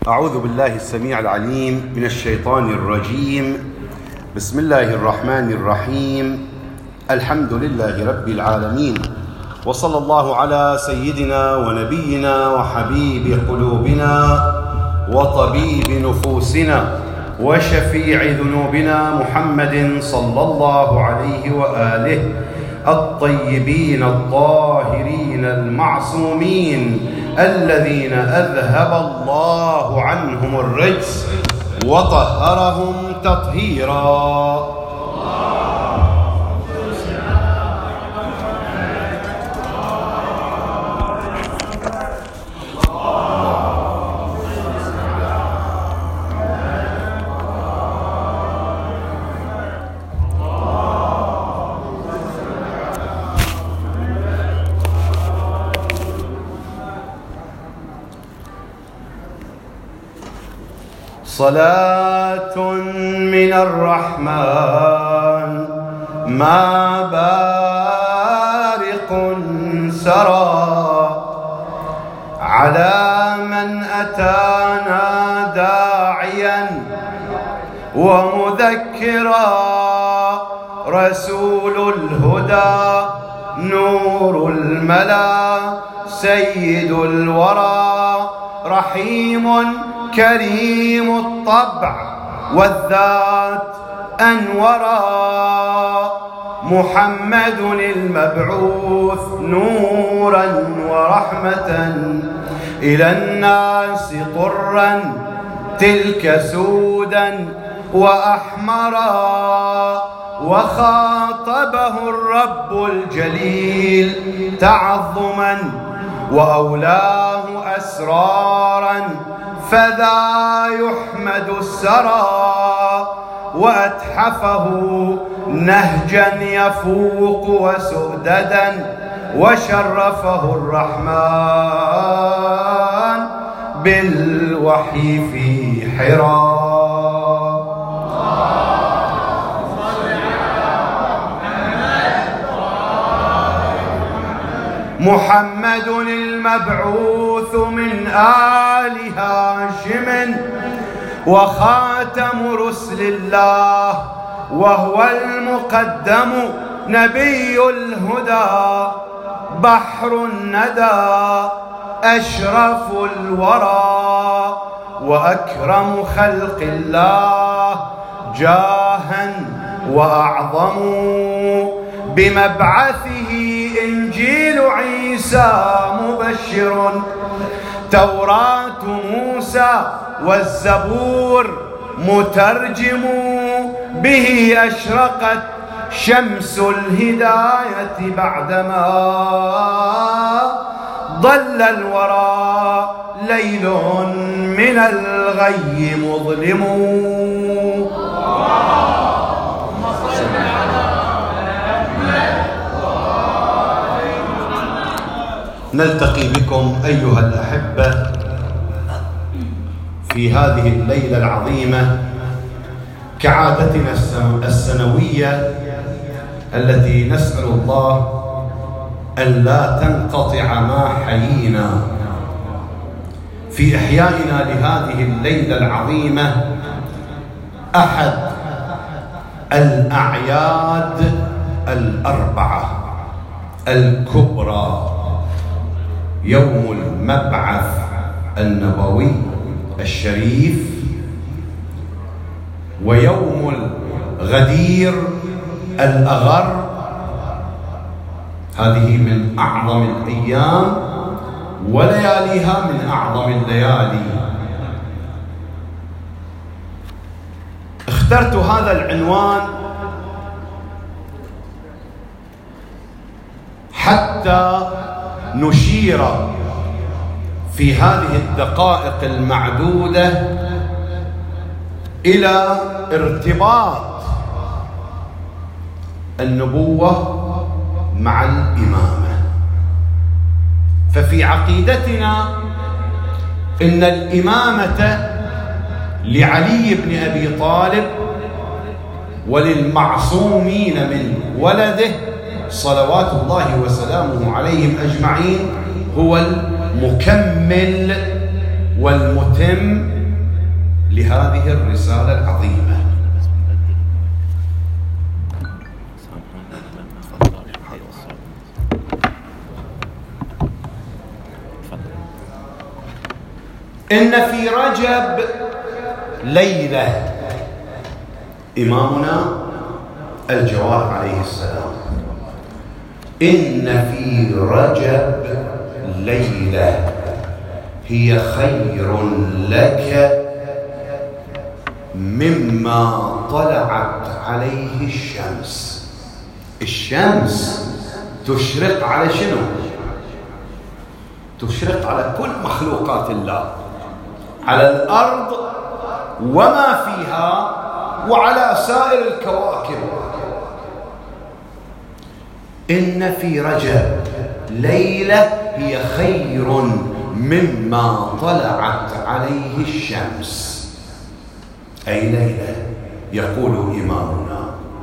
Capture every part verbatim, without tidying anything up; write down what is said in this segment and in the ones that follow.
أعوذ بالله السميع العليم من الشيطان الرجيم. بسم الله الرحمن الرحيم. الحمد لله رب العالمين، وصلى الله على سيدنا ونبينا وحبيب قلوبنا وطبيب نفوسنا وشفيع ذنوبنا محمد صلى الله عليه وآله الطيبين الطاهرين المعصومين الذين أذهب الله عنهم الرجس وطهرهم تطهيرا. صلاة من الرحمن ما بارق سرى على من أتانا داعيا ومذكرا، رسول الهدى نور الملا سيد الورى، رحيم كريم الطبع والذات أنورا، محمد المبعوث نورا ورحمة إلى الناس طرا، تلك سودا وأحمرا، وخاطبه الرب الجليل تعظما وأولاه أسرارا، فذا يحمد السرى، وأتحفه نهجا يفوق وسؤددا، وشرفه الرحمن بالوحي في حراء. محمد المبعوث من آل هاشم وخاتم رسل الله، وهو المقدم نبي الهدى، بحر الندى أشرف الورى، وأكرم خلق الله جاها وأعظم، بمبعثه إنجيل عيسى مبشر، توراة موسى والزبور مترجم، به أشرقت شمس الهداية بعدما ضل الورى ليل من الغي مظلم. نلتقي بكم أيها الأحبة في هذه الليلة العظيمة كعادتنا السنوية التي نسأل الله أن لا تنقطع ما حيينا، في إحيائنا لهذه الليلة العظيمة أحد الأعياد الأربعة الكبرى، يوم المبعث النبوي الشريف، ويوم الغدير الأغر، هذه من أعظم الأيام، ولياليها من أعظم الليالي. اخترت هذا العنوان حتى نشير في هذه الدقائق المعدودة إلى ارتباط النبوة مع الإمامة. ففي عقيدتنا إن الإمامة لعلي بن أبي طالب وللمعصومين من ولده صلوات الله وسلامه عليهم أجمعين هو المكمل والمتم لهذه الرسالة العظيمة. إن في رجب ليلة. إمامنا الجواد عليه السلام: إن في رجب ليلة هي خير لك مما طلعت عليه الشمس. الشمس تشرق على شنو؟ تشرق على كل مخلوقات الله، على الأرض وما فيها، وعلى سائر الكواكب. إن في رجب ليلة هي خير مما طلعت عليه الشمس. أي ليلة؟ يقول إمامنا: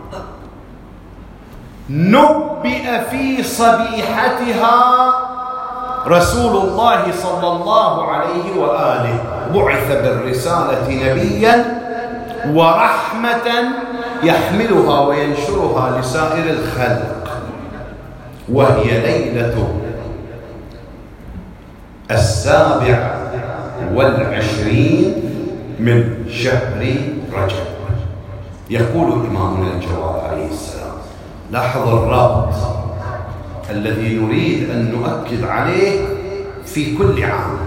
نبئ في صبيحتها رسول الله صلى الله عليه وآله، بعث بالرسالة نبيا ورحمة يحملها وينشرها لسائر الخلق، وهي ليلة السابع والعشرين من شهر رجب. يقول إمامنا الجواد عليه السلام: لاحظ الربط الذي نريد أن نؤكد عليه في كل عام.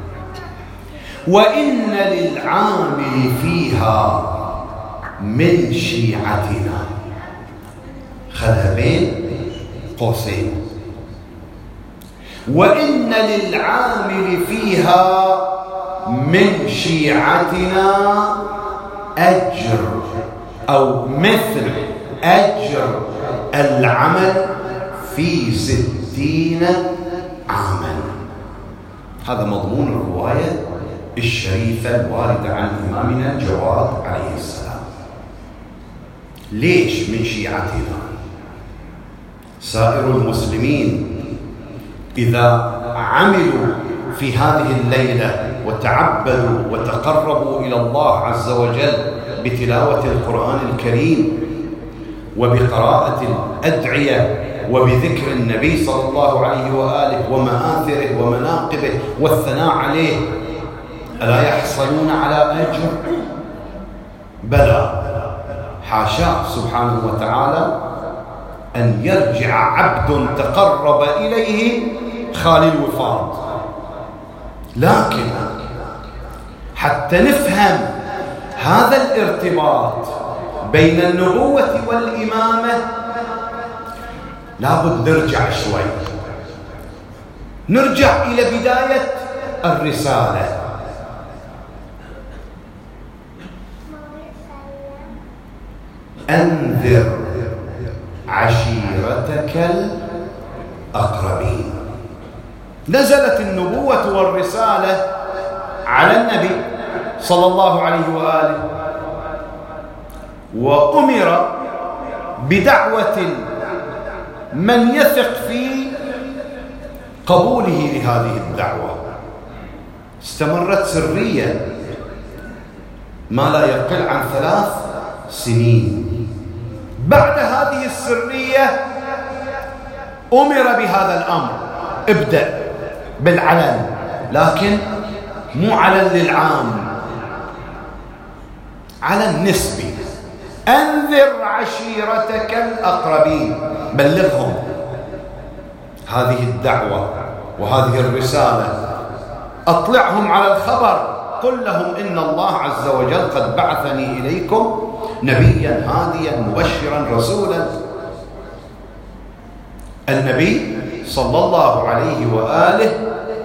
وإن للعامل فيها من شيعتنا. خذها بين قوسين: وإن للعامل فيها من شيعتنا أجر، أو مثل أجر العمل في ستين عاما. هذا مضمون الرواية الشريفة الواردة عن إمامنا الجواد عليه السلام. ليش من شيعتنا؟ سائر المسلمين إذا عملوا في هذه الليلة وتعبدوا وتقربوا إلى الله عز وجل بتلاوة القرآن الكريم وبقراءة الأدعية وبذكر النبي صلى الله عليه وآله ومآثره ومناقبه والثناء عليه، ألا يحصلون على أجر؟ بلى، حاشاه سبحانه وتعالى أن يرجع عبد تقرب إليه خالي الوفاض. لكن حتى نفهم هذا الارتباط بين النبوة والإمامة لابد نرجع شوي، نرجع إلى بداية الرسالة. أنذر عشيرتك الأقربين. نزلت النبوة والرسالة على النبي صلى الله عليه وآله، وأمر بدعوة من يثق في قبوله لهذه الدعوة. استمرت سريا ما لا يقل عن ثلاث سنين. بعد هذه السرية أمر بهذا الأمر، ابدأ بالعلن، لكن مو علن للعام، علن نسبي. أنذر عشيرتك الأقربين، بلغهم هذه الدعوة وهذه الرسالة، أطلعهم على الخبر، قل لهم إن الله عز وجل قد بعثني إليكم نبيا هاديا مبشرا رسولا. النبي صلى الله عليه وآله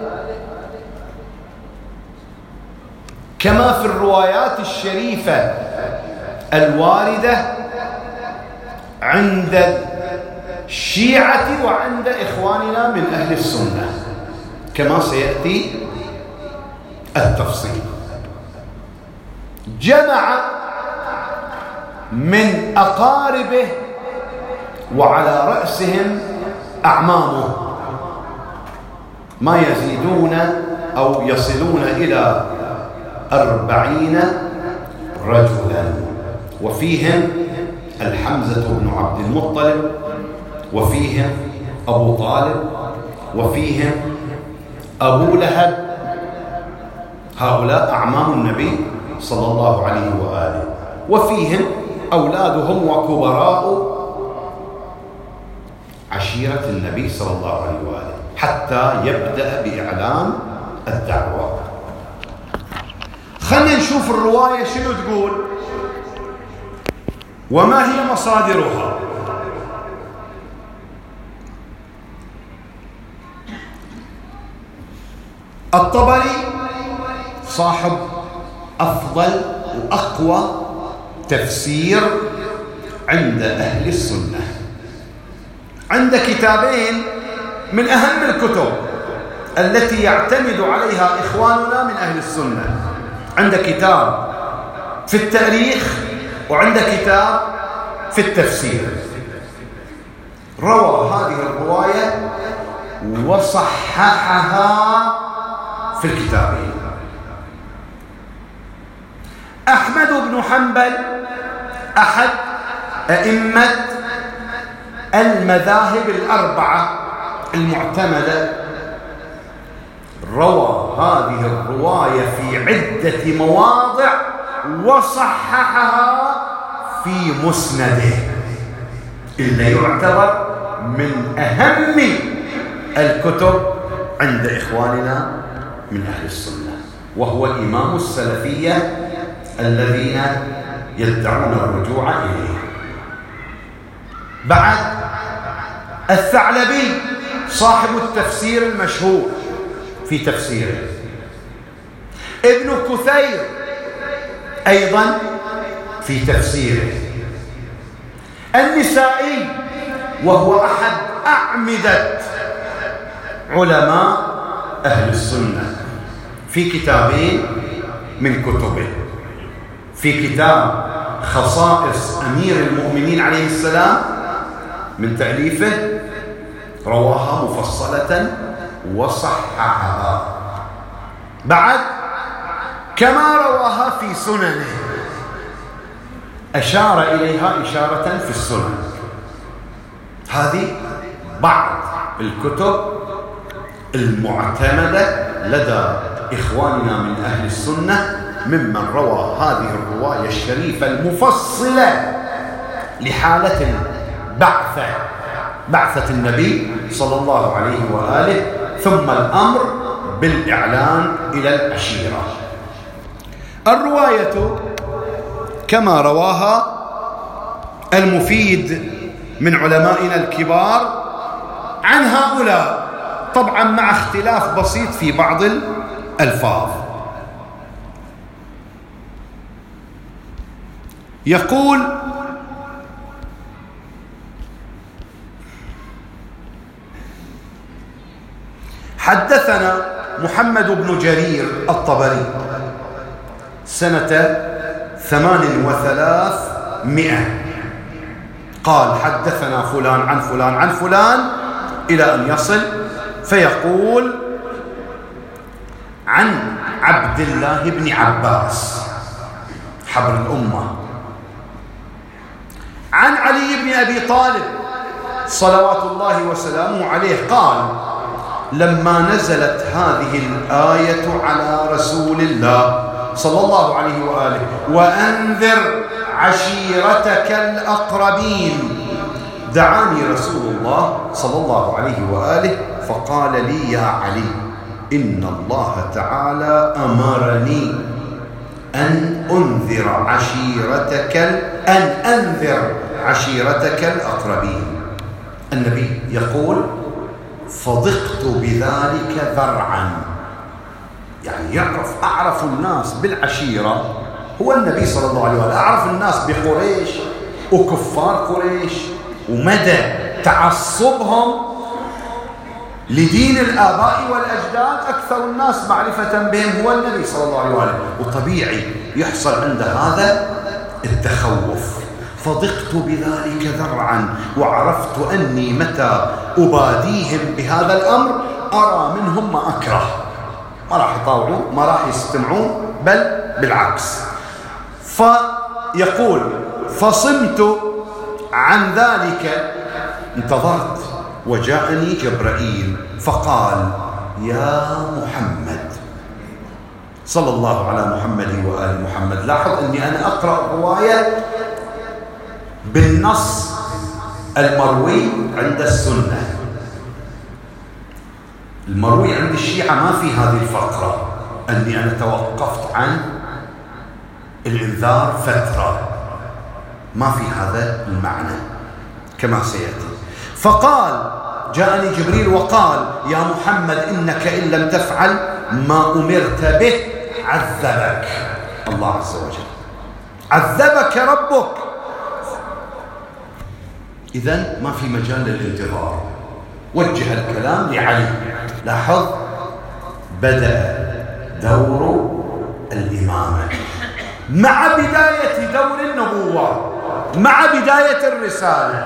كما في الروايات الشريفة الواردة عند الشيعة وعند إخواننا من أهل السنة، كما سيأتي التفصيل، جمع من أقاربه وعلى رأسهم أعمامه ما يزيدون أو يصلون إلى أربعين رجلا، وفيهم الحمزة بن عبد المطلب، وفيهم أبو طالب، وفيهم أبو لهب. هؤلاء أعمام النبي صلى الله عليه وآله، وفيهم أولادهم وكبراء عشيرة النبي صلى الله عليه وآله حتى يبدأ بإعلان الدعوة. خلنا نشوف الرواية شنو تقول وما هي مصادرها. الطبري صاحب أفضل وأقوى تفسير عند أهل السنة، عند كتابين من أهم الكتب التي يعتمد عليها إخواننا من أهل السنة، عند كتاب في التاريخ وعند كتاب في التفسير. روى هذه الرواية وصححها في الكتابين. أحمد بن حنبل أحد أئمة المذاهب الأربعة المعتمدة، روى هذه الرواية في عدة مواضع وصححها في مسنده، اللي يعتبر من أهم الكتب عند إخواننا من أهل السنة، وهو إمام السلفية الذين يدعون الرجوع إليه. بعد الثعلبي صاحب التفسير المشهور في تفسيره، ابن كثير أيضا في تفسيره، النسائي وهو أحد أعمدة علماء أهل السنة في كتابين من كتبه، في كتاب خصائص أمير المؤمنين عليه السلام من تأليفه رواها مفصلة وصححها، بعد كما رواها في سننه أشار إليها إشارة في السنن. هذه بعض الكتب المعتمدة لدى إخواننا من أهل السنة ممن روى هذه الرواية الشريفة المفصلة لحالة بعثة بعثة النبي صلى الله عليه وآله، ثم الأمر بالإعلان إلى العشيرة. الرواية كما رواها المفيد من علمائنا الكبار عن هؤلاء، طبعا مع اختلاف بسيط في بعض الألفاظ. يقول: حدثنا محمد بن جرير الطبري سنة ثمان وثلاثمائة قال: حدثنا فلان عن فلان عن فلان إلى أن يصل فيقول: عن عبد الله بن عباس حبر الأمة، عن علي بن أبي طالب صلوات الله وسلامه عليه قال: لما نزلت هذه الآية على رسول الله صلى الله عليه وآله: وأنذر عشيرتك الأقربين، دعاني رسول الله صلى الله عليه وآله فقال لي: يا علي، إن الله تعالى أمرني أن أنذر عشيرتك أن أنذر عشيرتك الأقربين. النبي يقول: فضقت بذلك ذرعا، يعني يعرف أعرف الناس بالعشيرة هو النبي صلى الله عليه وآله، أعرف الناس بقريش وكفار قريش ومدى تعصبهم لدين الآباء والأجداد، أكثر الناس معرفة بهم هو النبي صلى الله عليه وآله، وطبيعي يحصل عند هذا التخوف. فضقت بذلك ذرعا، وعرفت أني متى أباديهم بهذا الأمر أرى منهم ما أكره، ما راح يطاوعون، ما راح يستمعون، بل بالعكس. فيقول فصمت عن ذلك، انتظرت، وجاءني جبرائيل فقال يا محمد صلى الله على محمد وآل محمد. لاحظ أني أنا أقرأ الرواية بالنص المروي عند السنة. المروي عند الشيعة ما في هذه الفقرة أني أنا توقفت عن الإنذار فترة، ما في هذا المعنى كما سيأتي. فقال جاءني جبريل وقال يا محمد إنك إن لم تفعل ما أمرت به عذبك الله عز وجل، عذبك ربك. إذن ما في مجال للانتظار، وجه الكلام لعلي. لاحظ بدأ دور الإمامة مع بداية دور النبوة، مع بداية الرسالة،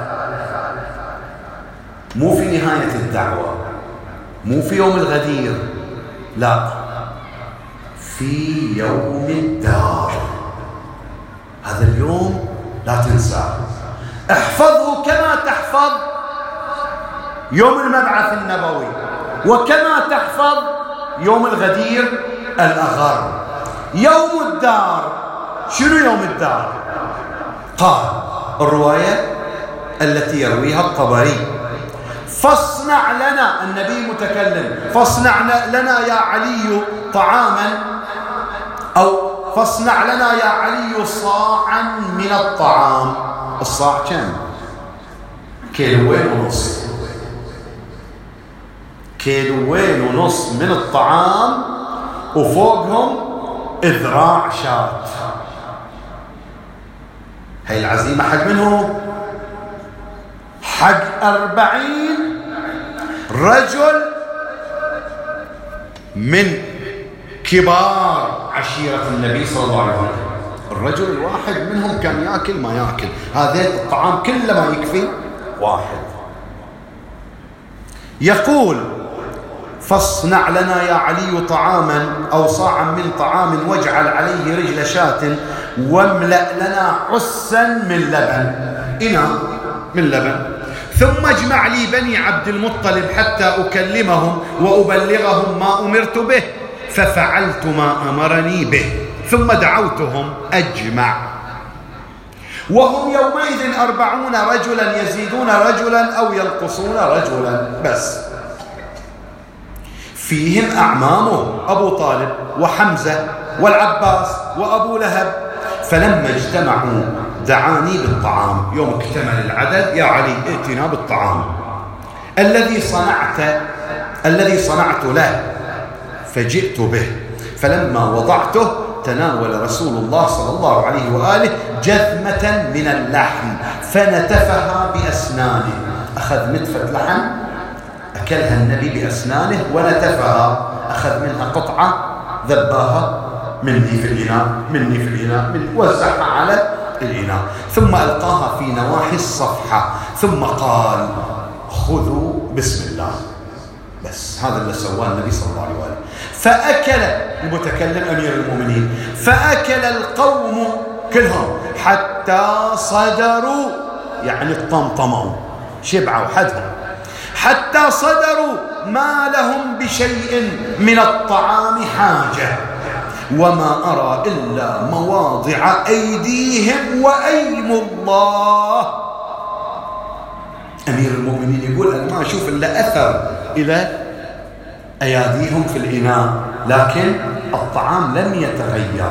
مو في نهاية الدعوة، مو في يوم الغدير، لا، في يوم الدار. هذا اليوم لا تنساه، احفظه كما تحفظ يوم المبعث النبوي، وكما تحفظ يوم الغدير الأغر. يوم الدار، شنو يوم الدار؟ قال الرواية التي يرويها الطبري فاصنع لنا، النبي متكلم، فاصنع لنا يا علي طعاما، أو فاصنع لنا يا علي صاعا من الطعام. الصاع كم؟ كيلوين ونص، كيلوين ونص من الطعام، وفوقهم إذراع شاة. هاي العزيمة حق منه؟ حق أربعين رجل من كبار عشيرة النبي صلى الله عليه وسلم. الرجل الواحد منهم كان يأكل ما يأكل، هذا الطعام كله ما يكفي واحد. يقول فاصنع لنا يا علي طعاما أو صاعا من طعام واجعل عليه رجل شاة واملأ لنا عسا من لبن، إناء من لبن، ثم اجمع لي بني عبد المطلب حتى أكلمهم وأبلغهم ما أمرت به، ففعلت ما أمرني به، ثم دعوتهم أجمع، وهم يومئذ أربعون رجلا يزيدون رجلا أو ينقصون رجلا بس، فيهم أعمامه أبو طالب وحمزة والعباس وأبو لهب. فلما اجتمعوا دعاني بالطعام، يوم اكتمل العدد يا علي ائتنا بالطعام الذي صنعت الذي صنعت له، فجئت به، فلما وضعته تناول رسول الله صلى الله عليه وآله جذمة من اللحم فنتفها بأسنانه. أخذ نتفة لحم أكلها النبي بأسنانه ونتفها، أخذ منها قطعة ذباها مني في الإناء، مني في الإناء، من وزعها على الإناء، ثم ألقاها في نواحي الصفحة، ثم قال خذوا بسم الله. بس هذا اللي سواه النبي صلى الله عليه وآله. فأكل المتكلم أمير المؤمنين، فأكل القوم كلهم حتى صدروا، يعني الطمطموا، شبعوا حدهم، حتى صدروا ما لهم بشيء من الطعام حاجة، وما أرى إلا مواضع أيديهم وأيم الله. أمير المؤمنين يقول أنا ما أشوف إلا أثر إلى أياديهم في الإناء، لكن الطعام لم يتغير.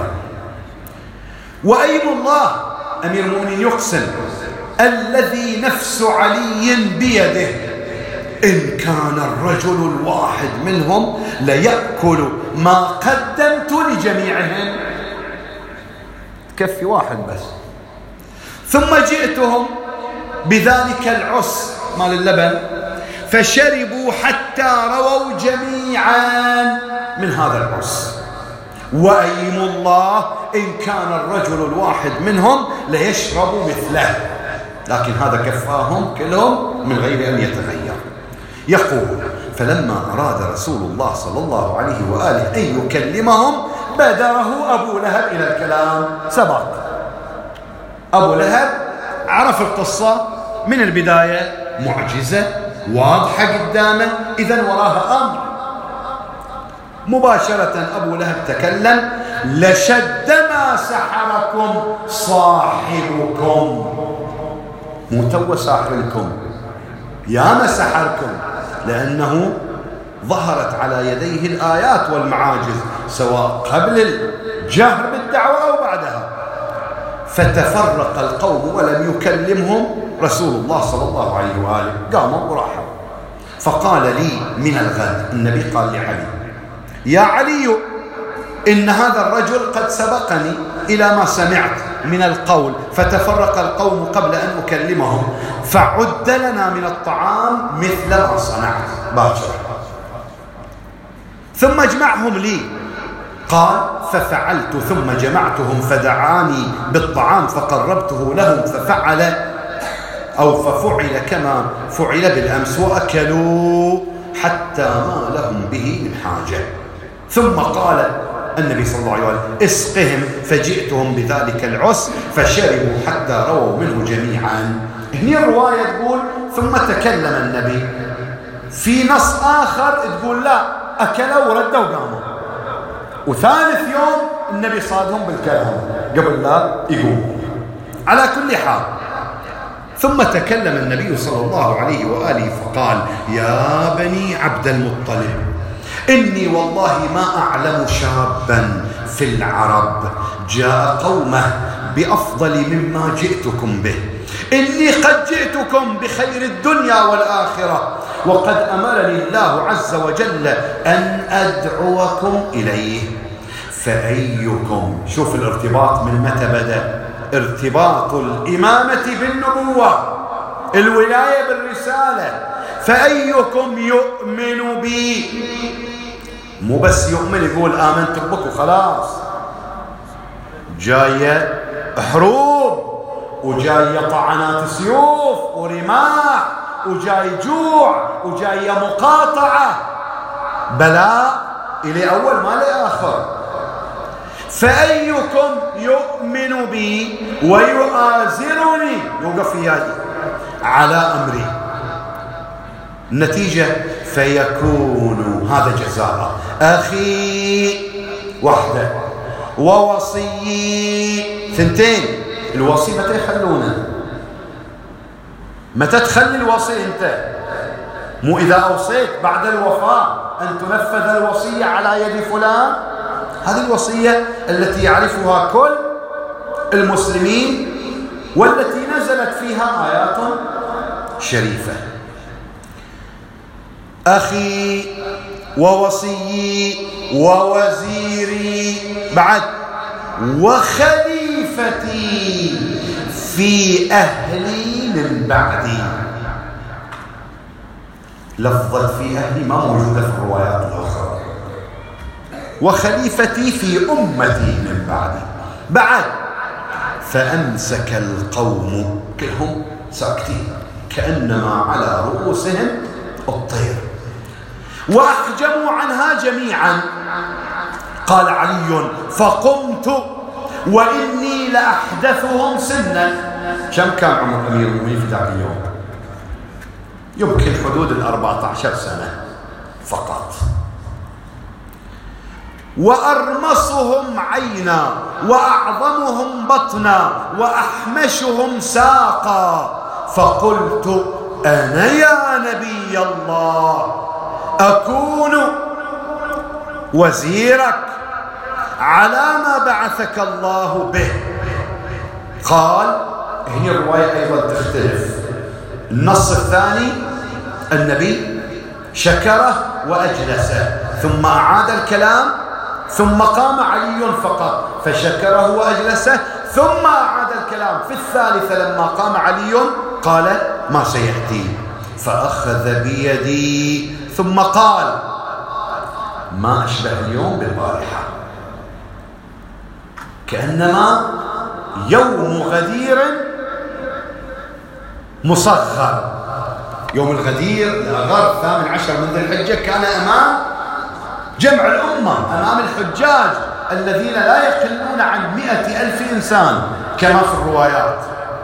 وأيم الله، أمير المؤمنين يقسم الذي نفس علي بيده إن كان الرجل الواحد منهم ليأكل ما قدمت لجميعهم، كفي واحد بس. ثم جئتهم بذلك العس مال اللبن فشربوا حتى رووا جميعا من هذا العس. وأيم الله إن كان الرجل الواحد منهم ليشرب مثله، لكن هذا كفاهم كلهم من غير أن يتغير. يقول فلما أراد رسول الله صلى الله عليه وآله أن يكلمهم بادره أبو لهب إلى الكلام، سبق أبو لهب عرف القصة من البداية، معجزة واضحة قدامه، إذن وراها أمر. مباشرة أبو لهب تكلم: لشد ما سحركم صاحبكم. مو تو ساحركم، يا ما سحركم، لأنه ظهرت على يديه الآيات والمعاجز سواء قبل الجهر بالدعوة أو بعدها. فتفرق القوم ولم يكلمهم رسول الله صلى الله عليه وآله، قاموا وراحوا. فقال لي من الغد، النبي قال لعلي: يا علي، إن هذا الرجل قد سبقني إلى ما سمعت من القول، فتفرق القوم قبل أن أكلمهم، فعد لنا من الطعام مثل ما صنعت باكر، ثم اجمعهم لي. قال: ففعلت ثم جمعتهم، فدعاني بالطعام فقربته لهم، ففعل أو ففعل كما فعل بالأمس، وأكلوا حتى ما لهم به من حاجة. ثم قال النبي صلى الله عليه وسلم: اسقهم، فجئتهم بذلك العس فشربوا حتى رووا منه جميعا. هنا الرواية تقول ثم تكلم النبي، في نص آخر تقول لا، أكلوا وردوا وقاموا. وثالث يوم النبي صادهم بالكلام قبل لا يقوم. على كل حال، ثم تكلم النبي صلى الله عليه وآله فقال: يا بني عبد المطلب، إني والله ما أعلم شابا في العرب جاء قومه بأفضل مما جئتكم به. إني قد جئتكم بخير الدنيا والآخرة، وقد أمرني الله عز وجل أن أدعوكم إليه. فأيكم، شوف الارتباط من متى بدأ، ارتباط الإمامة بالنبوة، الولاية بالرسالة. فأيكم يؤمن بي، مو بس يؤمن يقول آمنت بك وخلاص، جاية حروب، وجاية طعنات سيوف ورماح، وجاي جوع، وجاية مقاطعة، بلاء إلى أول ما لآخر. فأيكم يؤمن بي ويؤازرني، يوقف وياي على أمري. النتيجة: فيكون هذا جزاء أخي وحده، ووصي ثنتين. الوصي متى يخلونه؟ متى تخلي الوصي أنت؟ مو إذا أوصيت بعد الوفاة أن تنفذ الوصية على يد فلان. هذه الوصية التي يعرفها كل المسلمين، والتي نزلت فيها آيات شريفة. أخي ووصيي ووزيري، بعد وخليفتي في أهلي من بعدي. لفظة في أهلي ما موجودة في الروايات الأخرى. وخليفتي في أمتي من بعدي. بعد فأمسك القوم كلهم ساكتين كأنما على رؤوسهم الطير، وأحجموا عنها جميعا. قال علي: فقمت وإني لأحدثهم سنا. كم كان عمر أمير المؤمنين في ذاك اليوم؟ يمكن حدود الأربعة عشر سنة فقط. وأرمصهم عينا، وأعظمهم بطنا، وأحمشهم ساقا. فقلت: أنا يا نبي الله أكون وزيرك على ما بعثك الله به. قال، هي الرواية أيضا تختلف. النص الثاني النبي شكره وأجلسه، ثم أعاد الكلام، ثم قام علي فقط فشكره وأجلسه، ثم أعاد الكلام. في الثالثة لما قام علي قال: ما سيأتي. فأخذ بيدي ثم قال: ما أشبه اليوم بالبارحة، كأنما يوم غدير مصغر. يوم الغدير الأغر الثامن عشر من ذي الحجة كان أمام جمع الأمة، أمام الحجاج الذين لا يقلون عن مئة ألف إنسان. كما في الروايات.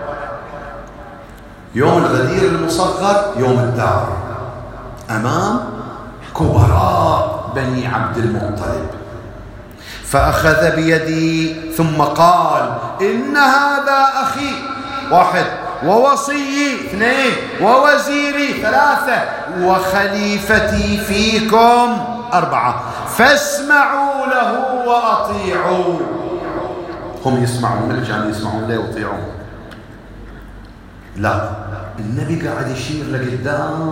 يوم الغدير المصغر يوم الدار أمام كبراء بني عبد المطلب، فأخذ بيدي ثم قال: إن هذا أخي واحد، ووصيي اثنين، ووزيري ثلاثة، وخليفتي فيكم أربعة، فاسمعوا له وأطيعوا. هم يسمعون الجان يسمعون له ويطيعون؟ لا، النبي قاعد يشير لقدام،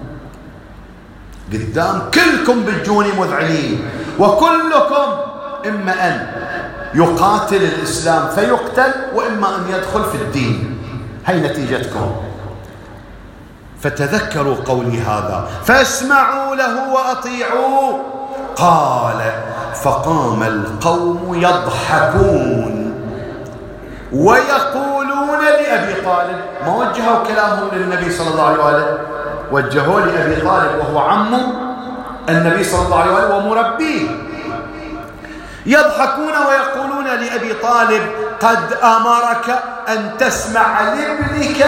قدام كلكم بتجوني مذعنين، وكلكم إما أن يقاتل الإسلام فيقتل، وإما أن يدخل في الدين. هي نتيجتكم. فتذكروا قولي هذا: فاسمعوا له وأطيعوا. قال: فقام القوم يضحكون ويقولون لأبي طالب. ما وجهوا كلامهم للنبي صلى الله عليه وآله، وجهوا لأبي طالب وهو عمه النبي صلى الله عليه وآله ومربيه. يضحكون ويقولون لأبي طالب: قد أمرك أن تسمع لابنك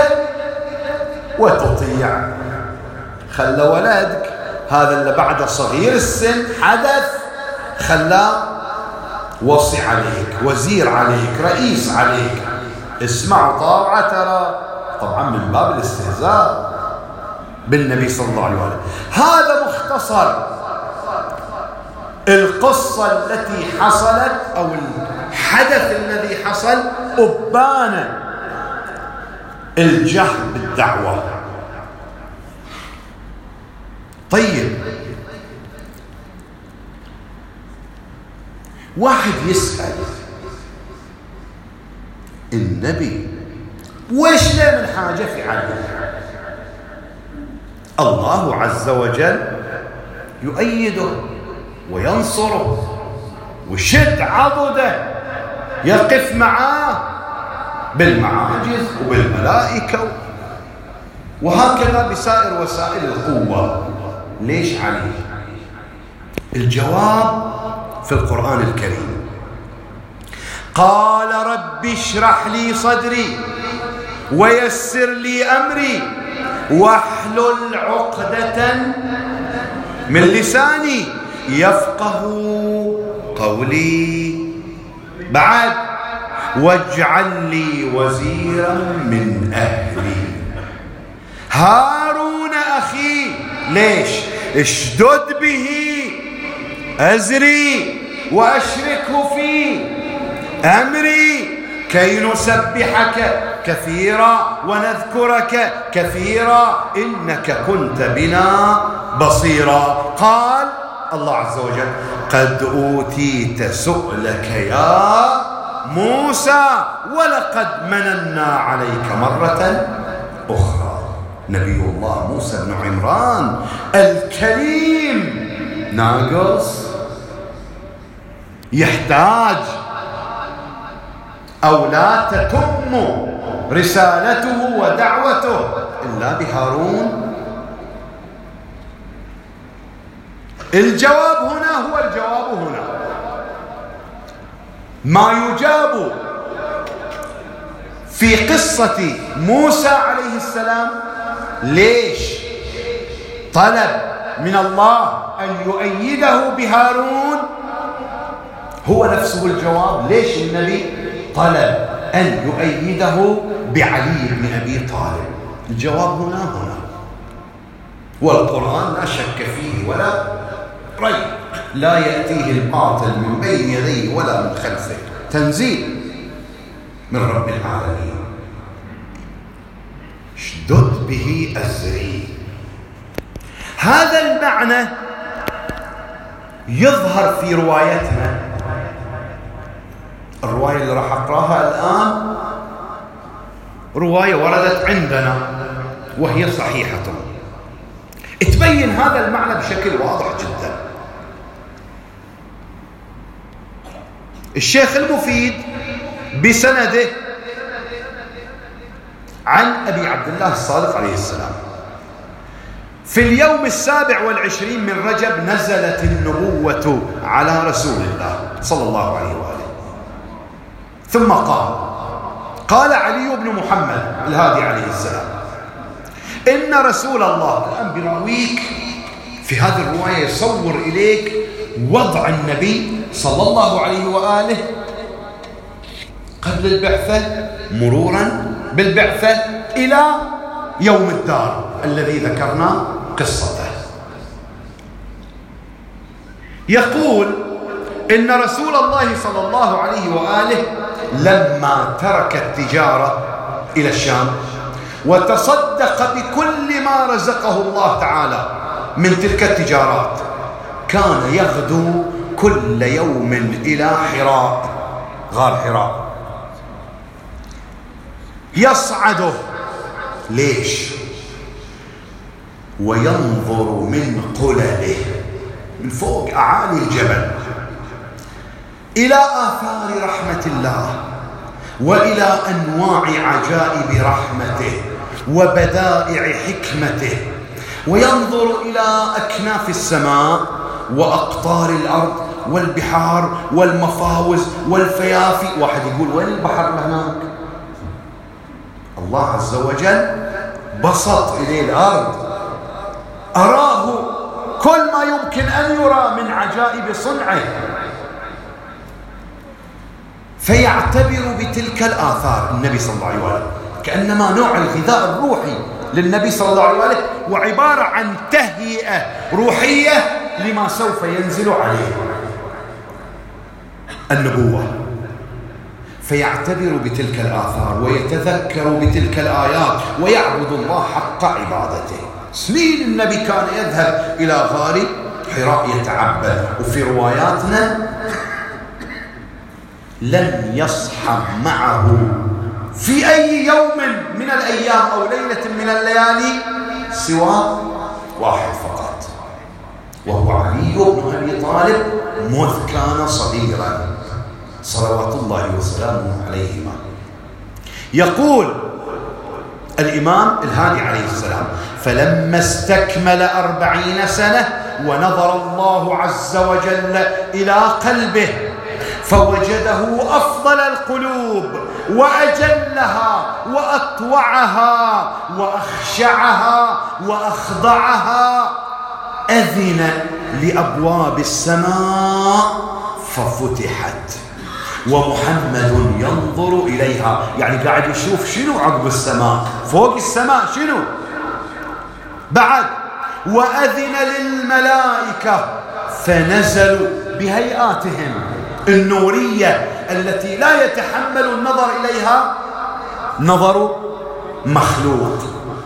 وتطيع. خلى ولدك هذا اللي بعد صغير السن حدث، خلاه وصي عليك، وزير عليك، رئيس عليك، اسمع وطاوع. ترى طبعا من باب الاستهزاء بالنبي صلى الله عليه وسلم. هذا مختصر القصة التي حصلت أو الحدث الذي حصل أبان الجهر بالدعوة. طيب، واحد يسأل النبي: وإيش له من حاجة في علي؟ الله عز وجل يؤيده وينصره وشد عضده، يقف معاه بالمعاجز وبالملائكة وهكذا بسائر وسائل القوة. ليش علي؟ الجواب في القرآن الكريم: قال رب اشرح لي صدري ويسر لي أمري واحلل عقدة من لساني يفقه قولي. بعد: واجعل لي وزيرا من أهلي هارون أخي. ليش؟ اشدد به أزري وأشركه في أمري كي نسبحك كثيرا ونذكرك كثيرا إنك كنت بنا بصيرا. قال الله عز وجل: قد أوتيت سؤلك يا موسى ولقد مننا عليك مرة أخرى. نبي الله موسى بن عمران الكريم ناقص، يحتاج أو لا تتم رسالته ودعوته إلا بهارون. الجواب هنا هو الجواب هنا، ما يجاب في قصة موسى عليه السلام. ليش طلب من الله أن يؤيده بهارون؟ هو نفسه الجواب. ليش النبي طلب أن يؤيده بعلي بن أبي طالب؟ الجواب هنا هنا، والقرآن لا شك فيه ولا ريب، لا يأتيه الباطل من بين يديه ولا من خلفه، تنزيل من رب العالمين. اشدد به أزري. هذا المعنى يظهر في روايتنا. الرواية اللي راح أقرأها الآن رواية وردت عندنا وهي صحيحة، تبين هذا المعنى بشكل واضح جدا. الشيخ المفيد بسنده عن أبي عبد الله الصادق عليه السلام: في اليوم السابع والعشرين من رجب نزلت النبوة على رسول الله صلى الله عليه وآله. ثم قال: قال علي بن محمد الهادي عليه السلام: إن رسول الله، الآن بيراويك في هذه الرواية يصور إليك وضع النبي صلى الله عليه وآله قبل البعثة، مرورا بالبعثة، إلى يوم الدار الذي ذكرنا قصته. يقول إن رسول الله صلى الله عليه وآله لما ترك التجارة إلى الشام وتصدق بكل ما رزقه الله تعالى من تلك التجارات، كان يغدو كل يوم إلى حراء، غار حراء، يصعده. ليش؟ وينظر من قلله، من فوق أعالي الجبل، إلى آثار رحمة الله وإلى أنواع عجائب رحمته وبدائع حكمته، وينظر إلى أكناف السماء وأقطار الأرض والبحار والمفاوز والفيافي. واحد يقول: وين البحر هناك؟ الله عز وجل بسط إليه الأرض، أراه كل ما يمكن أن يرى من عجائب صنعه، فيعتبر بتلك الآثار النبي صلى الله عليه وآله كأنما نوع الغذاء الروحي للنبي صلى الله عليه وآله، وعبارة عن تهيئة روحية لما سوف ينزل عليه النبوة. فيعتبر بتلك الآثار ويتذكر بتلك الآيات ويعبد الله حق عبادته. سنين النبي كان يذهب إلى غار حراء يتعبد، وفي رواياتنا لم يصحب معه في أي يوم من الأيام أو ليلة من الليالي سوى واحد فقط، وهو علي بن أبي طالب، مذ كان صغيرا صلوات الله وسلامه عليهما. يقول الإمام الهادي عليه السلام: فلما استكمل أربعين سنة ونظر الله عز وجل إلى قلبه فوجده أفضل القلوب وأجلها وأطوعها وأخشعها وأخضعها، أذن لأبواب السماء ففتحت ومحمد ينظر إليها. يعني قاعد يشوف شنو عقب السماء، فوق السماء شنو بعد. وأذن للملائكة فنزلوا بهيئاتهم النورية التي لا يتحمل النظر إليها نظر مخلوق،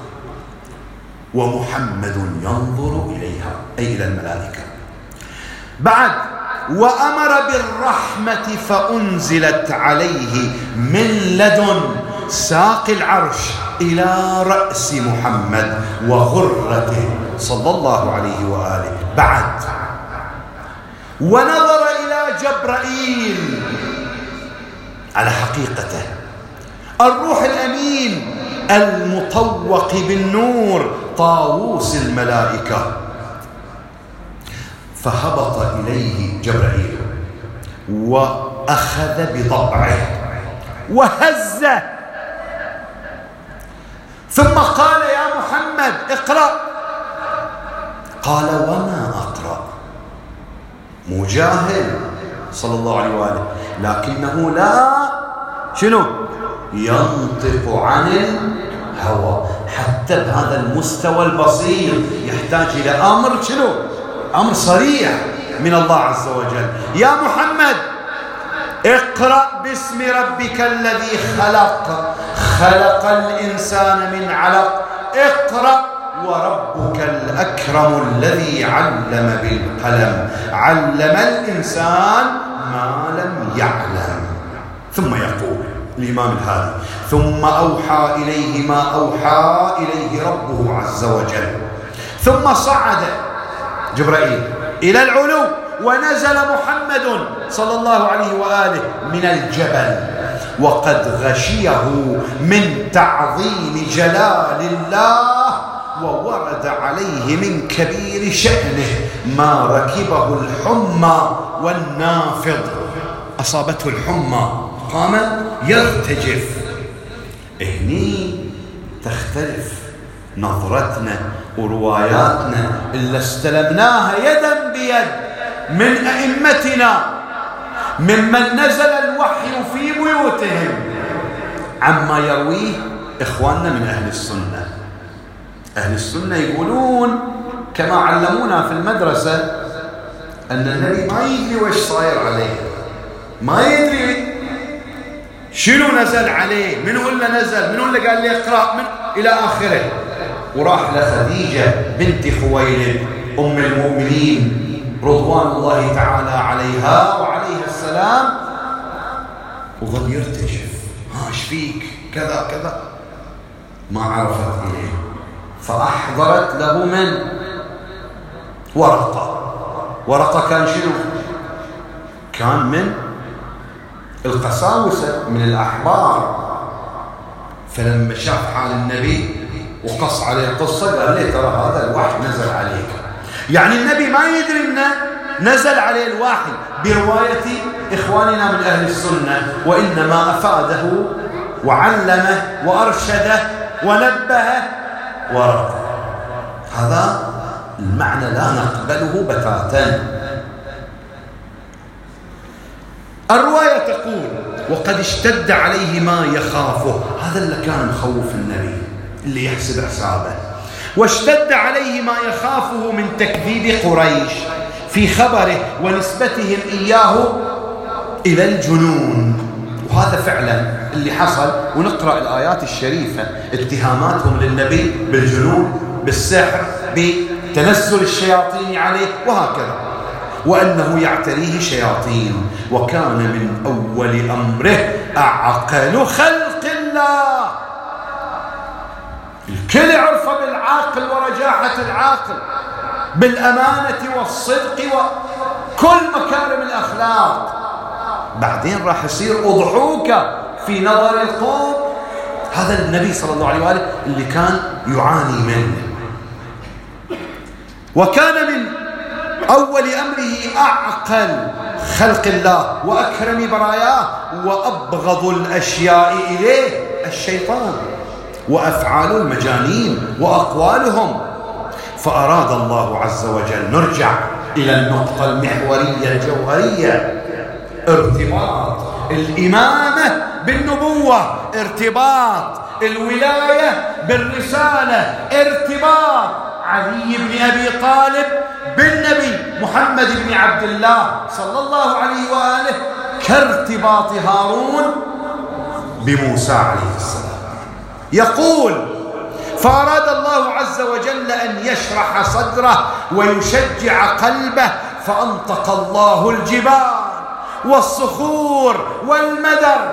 ومحمد ينظر إليها أي إلى الملائكة. بعد وأمر بالرحمة فأنزلت عليه من لدن ساق العرش إلى رأس محمد وغرته صلى الله عليه وآله. بعد ونظر إلى جبرائيل على حقيقته، الروح الأمين المطوق بالنور، طاووس الملائكة، فهبط إليه جبرائيل وأخذ بضبعه وهزه، ثم قال: يا محمد اقرأ. قال: وما أقرأ؟ مو جاهل صلى الله عليه وآله، لكنه لا شنو ينطق عن الهوى. حتى بهذا المستوى البسيط يحتاج إلى أمر شنو أمر صريح من الله عز وجل: يا محمد اقرأ باسم ربك الذي خلق خلق الإنسان من علق، اقرأ وربك الأكرم الذي علم بالقلم علم الإنسان ما لم يعلم. ثم يقول الإمام الهادي: ثم أوحى إليه ما أوحى إليه ربه عز وجل، ثم صعد جبرائيل إلى العلو ونزل محمد صلى الله عليه وآله من الجبل، وقد غشيه من تعظيم جلال الله وورد عليه من كبير شأنه ما ركبه الحمى والنافض. أصابته الحمى قام يرتجف هني تختلف نظرتنا ورواياتنا اللي استلمناها يدا بيد من أئمتنا ممن نزل الوحي في بيوتهم عما يرويه إخواننا من أهل السنة. أهل السنة يقولون كما علمونا في المدرسة أن النبي ما يدري وش صاير عليه، ما يدري شنو نزل عليه، من هو اللي نزل، من هو اللي قال لي اقرأ، من إلى آخره. وراح لخديجة بنت خويلد أم المؤمنين رضوان الله تعالى عليها وعليه السلام، وظل يرتجف، ها ايش فيك كذا كذا، ما عرفت إليه، فأحضرت له من ورقة. ورقة كان شنو؟ كان من القساوسة، من الأحبار. فلما شاف حال النبي وقص عليه القصة قال لي ترى هذا الوحي نزل عليك. يعني النبي ما يدري انه نزل عليه الوحي برواية إخواننا من أهل السنة، وإنما أفاده وعلمه وأرشده ونبهه ورقه. هذا المعنى لا نقبله بتاتا. الرواية تقول وقد اشتد عليه ما يخافه، هذا اللي كان مخوف النبي اللي يحسب حسابه، واشتد عليه ما يخافه من تكذيب قريش في خبره ونسبتهم إياه إلى الجنون. وهذا فعلا اللي حصل، ونقرأ الآيات الشريفة اتهاماتهم للنبي بالجنون، بالسحر، بتنزل الشياطين عليه وهكذا، وأنه يعتريه شياطين، وكان من أول أمره أعقل خلق الله. الكل يعرفه بالعاقل ورجاحة العاقل، بالأمانة والصدق وكل مكارم الأخلاق. بعدين راح يصير أضحوكة في نظر القوم. هذا النبي صلى الله عليه وآله اللي كان يعاني منه. وكان من أول أمره أعقل خلق الله وأكرم براياه، وأبغض الأشياء إليه الشيطان وأفعال المجانين وأقوالهم. فأراد الله عز وجل، نرجع إلى النقطة المحورية الجوهرية، ارتباط الإمامة بالنبوة، ارتباط الولاية بالرسالة، ارتباط علي بن أبي طالب بالنبي محمد بن عبد الله صلى الله عليه وآله، كارتباط هارون بموسى عليه السلام. يقول فأراد الله عز وجل أن يشرح صدره ويشجع قلبه، فأنطق الله الجبال والصخور والمدر.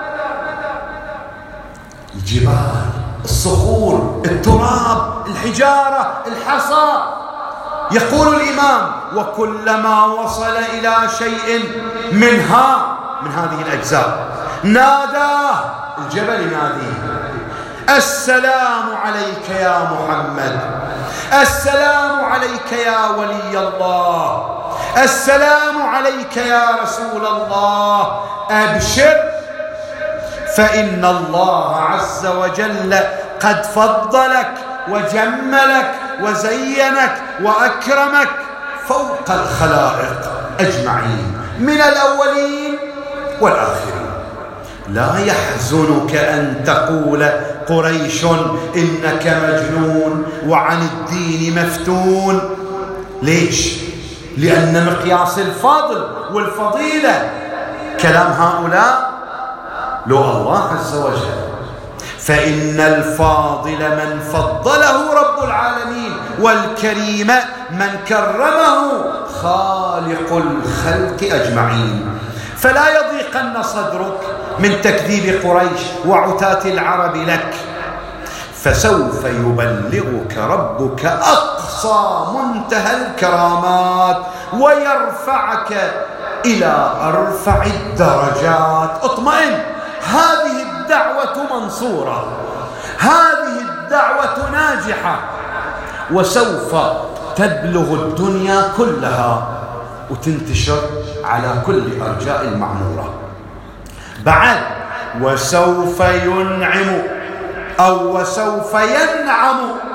الجبال، الصخور، التراب، الحجارة، الحصى. يقول الإمام وكلما وصل إلى شيء منها من هذه الأجزاء ناداه، الجبل يناديه السلام عليك يا محمد، السلام عليك يا ولي الله، السلام عليك يا رسول الله، أبشر فإن الله عز وجل قد فضلك وجملك وزينك وأكرمك فوق الخلائق أجمعين من الأولين والآخرين. لا يحزنك أن تقول قريش إنك مجنون وعن الدين مفتون. ليش؟ لأن مقياس الفضل والفضيلة كلام هؤلاء لو الله عز وجل، فإن الفاضل من فضله رب العالمين، والكريم من كرمه خالق الخلق أجمعين. فلا يضيقن صدرك من تكذيب قريش وعتاة العرب لك، فسوف يبلغك ربك أقصى منتهى الكرامات ويرفعك إلى أرفع الدرجات. اطمئن، هذه الدعوة منصورة، هذه الدعوة ناجحة، وسوف تبلغ الدنيا كلها وتنتشر على كل أرجاء المعمورة. بعد وسوف ينعم أو وسوف ينعم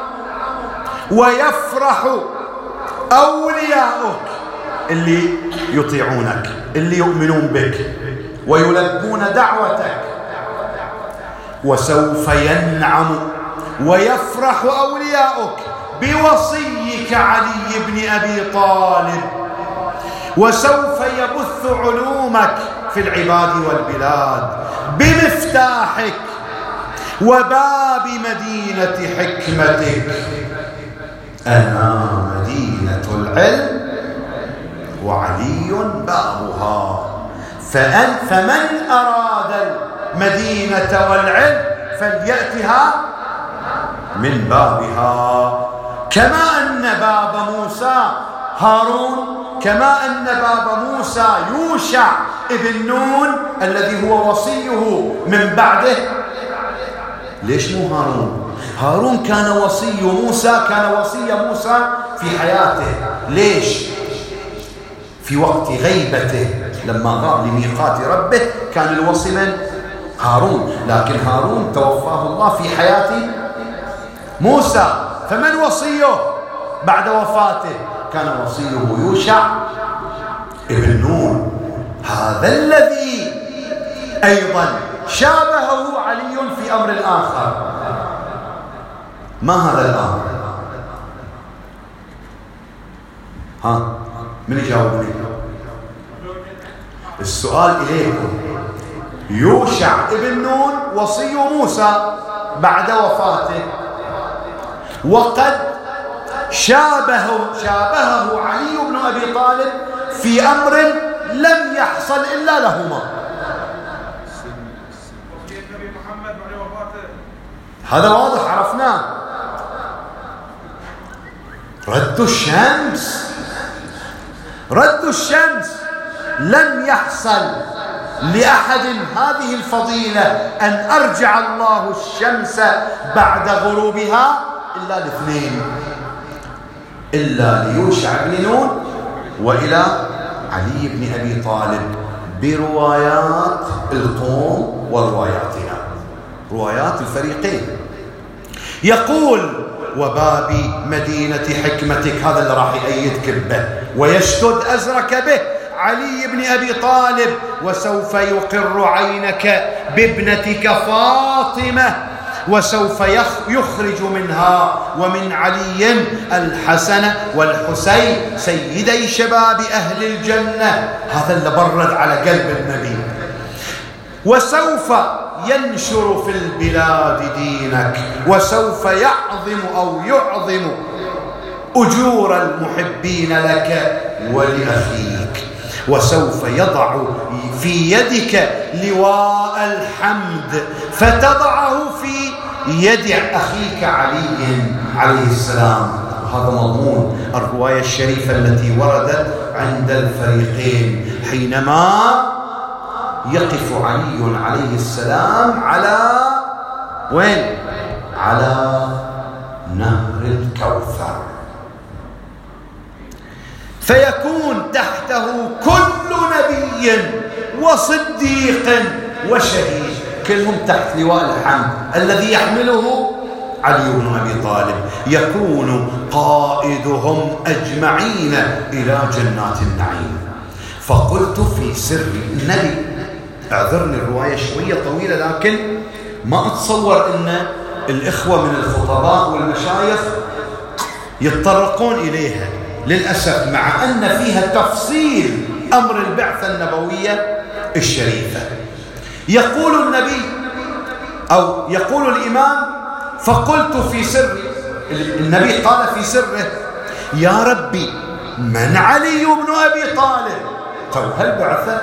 ويفرح أولياؤك اللي يطيعونك، اللي يؤمنون بك ويلبون دعوتك. وسوف ينعم ويفرح أولياؤك بوصيك علي بن أبي طالب، وسوف يبث علومك في العباد والبلاد بمفتاحك وباب مدينة حكمتك. أنا مدينة العلم وعلي بابها، فأن فمن أراد المدينة والعلم فليأتها من بابها. كما أن باب موسى هارون، كما أن باب موسى يوشع ابن نون الذي هو وصيه من بعده. ليش مو هارون؟ هارون كان وصي موسى، كان وصي موسى في حياته. ليش؟ في وقت غيبته لما غاب لميقات ربه كان الوصي من؟ هارون. لكن هارون توفاه الله في حياة موسى، فمن وصيه بعد وفاته؟ كان وصيه يوشع ابن نون، هذا الذي أيضا شابهه علي في أمر آخر. ما هذا الأمر؟ ها من يجاوبني؟ السؤال إليكم. يوشع ابن نون وصي موسى بعد وفاته، وقد شابهه شابهه علي بن أبي طالب في أمر لم يحصل إلا لهما. هذا واضح عرفناه. رد الشمس، رد الشمس لم يحصل لأحد هذه الفضيلة أن أرجع الله الشمس بعد غروبها إلا الاثنين، إلا ليوشع بن نون وإلى علي بن أبي طالب بروايات القوم ورواياتنا، روايات الفريقين. يقول وباب مدينة حكمتك، هذا اللي راح يأيدك به ويشتد أزرك به علي بن أبي طالب. وسوف يقر عينك بابنتك فاطمة، وسوف يخرج منها ومن علي الحسن والحسين سيدي شباب أهل الجنة. هذا اللي برد على قلب النبي. وسوف ينشر في البلاد دينك، وسوف يعظم أو يعظم أجور المحبين لك ولأخيك، وسوف يضع في يدك لواء الحمد فتضعه في يد أخيك علي عليه السلام. هذا مضمون الرواية الشريفة التي وردت عند الفريقين حينما يقف علي عليه السلام على وين؟ على نهر الكوثر، فيكون تحته كل نبي وصديق وشهيد، كلهم تحت لواء الحمد الذي يحمله علي بن أبي طالب، يكون قائدهم أجمعين إلى جنات النعيم. فقلت في سر النبي، اعذرني الرواية شوية طويلة لكن ما أتصور أن الإخوة من الخطباء والمشايخ يتطرقون إليها للأسف، مع أن فيها تفصيل أمر البعثة النبوية الشريفة. يقول النبي أو يقول الإمام فقلت في سري، النبي قال في سره يا ربي من علي بن أبي طالب؟ تو هالبعثة